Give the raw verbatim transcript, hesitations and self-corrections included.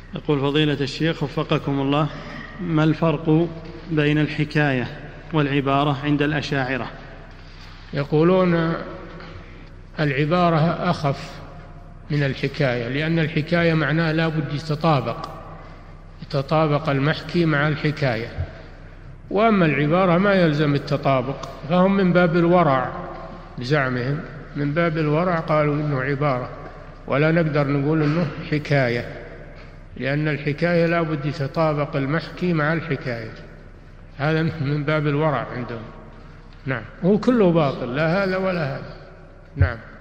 يقول فضيلة الشيخ وفقكم الله، ما الفرق بين الحكاية والعبارة عند الأشاعرة؟ يقولون العبارة أخف من الحكاية، لأن الحكاية معناها لا بد يتطابق يتطابق المحكي مع الحكاية، وأما العبارة ما يلزم التطابق، فهم من باب الورع بزعمهم، من باب الورع قالوا إنه عبارة، ولا نقدر نقول إنه حكاية، لأن الحكاية لا بد يتطابق المحكي مع الحكاية، هذا من باب الورع عندهم. نعم، هو كله باطل، لا هذا ولا هذا. نعم.